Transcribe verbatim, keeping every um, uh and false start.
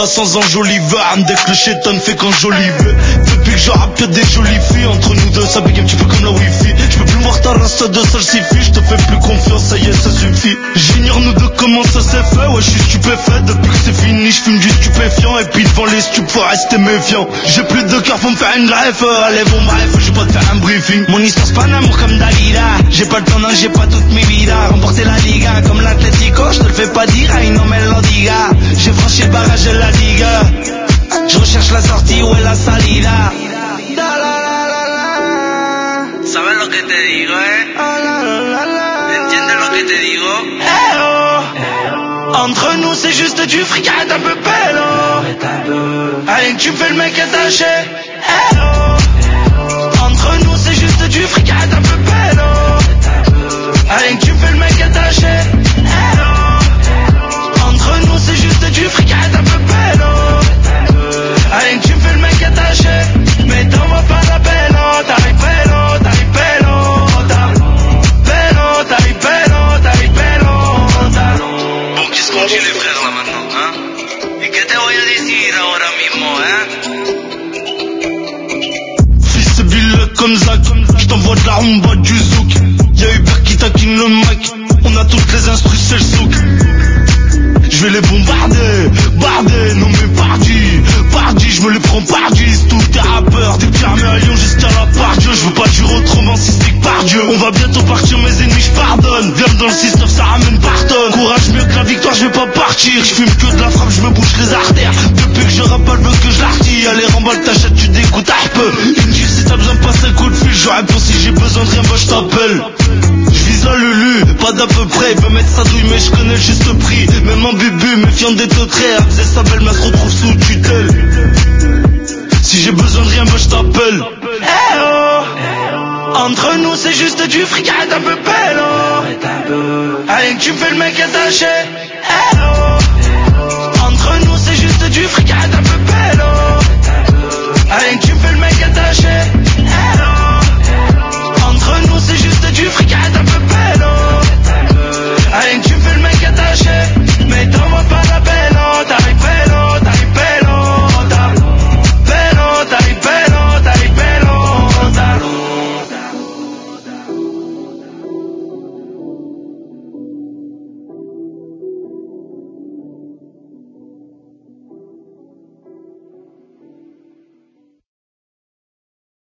pas sans enjolivant. Dès que le chétan fait qu'enjoliver. Depuis que je rappe y'a des jolies filles. Entre nous deux ça bug un petit peu comme la wifi. Je peux plus voir ta race, ça de ça suffit. Je te fais plus confiance, ça y est ça suffit. J'ignore nous deux comment ça s'est fait. Ouais je suis stupéfait depuis que c'est fini. Je fume du stupéfiant. Et puis devant les stupes faut rester méfiant. J'ai plus de cœur, faut me faire une greffe. Allez bon bref, je vais pas te faire un briefing. Mon histoire c'est pas un amour comme Dalila. J'ai pas le temps, non j'ai pas toute mes vidas. Remporter la Liga comme l'Atlético, je te le fais pas dire. Ay no me lo diga. J'ai franchi le barrage de la Liga. Je recherche la sortie, où est la salida. ¿Sabes lo que te digo, eh? ¿Entiendes lo que te digo? Eh oh. Entre nous c'est juste du fric, arrête un peu pélo. Allez tu fais le mec attaché. Eh oh. Entre nous c'est juste du fric, arrête un peu pélo. Allez tu fais le mec attaché. Eh oh. Entre nous c'est juste du fric, arrête un peu pélo. Allez tu fais le mec attaché. Mais t'envoies pas la pélo. T'arrives pélo, t'arrives pélo. Pélo, t'arrives pélo, t'arrives pélo. Bon, qu'est-ce qu'on dit les frères là maintenant, hein? Et que te voy a decir ahora mismo, hein? Fils c'est billet comme Zach. J't'envoie de la rumba du zouk. Y'a Hubert qui taquine le Mac. On a toutes les instrus, c'est le souk. J'vais les bombarder, barder, non mais pardi, pardi, j'me les prends par dix. Tous tes rappeurs, des pierres à Lyon jusqu'à la part Dieu. J'veux pas du autrement si c'est que par Dieu. On va bientôt partir, mes ennemis j'pardonne. Viens dans le système, ça ramène par tonne. Courage mieux que la victoire, j'vais pas partir. J'fume que de la frappe, j'me bouche les artères. Depuis que je rappe, elle veut que je l'artille. Allez remballe ta chatte, tu dégoûtes un peu. Inutile si t'as besoin de passer un coup de fil. Je réponds si j'ai besoin de rien, bah j't'appelle. J'vise à Lulu, pas d'à peu près. Il veut mettre sa douille mais j'connais le juste prix. Même en bubu, méfiant des teutrés. Elle faisait sa belle mais elle se retrouve sous tutelle. Si j'ai besoin de rien, bah j't'appelle. Eh oh. Entre nous c'est juste du fric, arrête un peu pélo. Allez tu fais le mec attaché.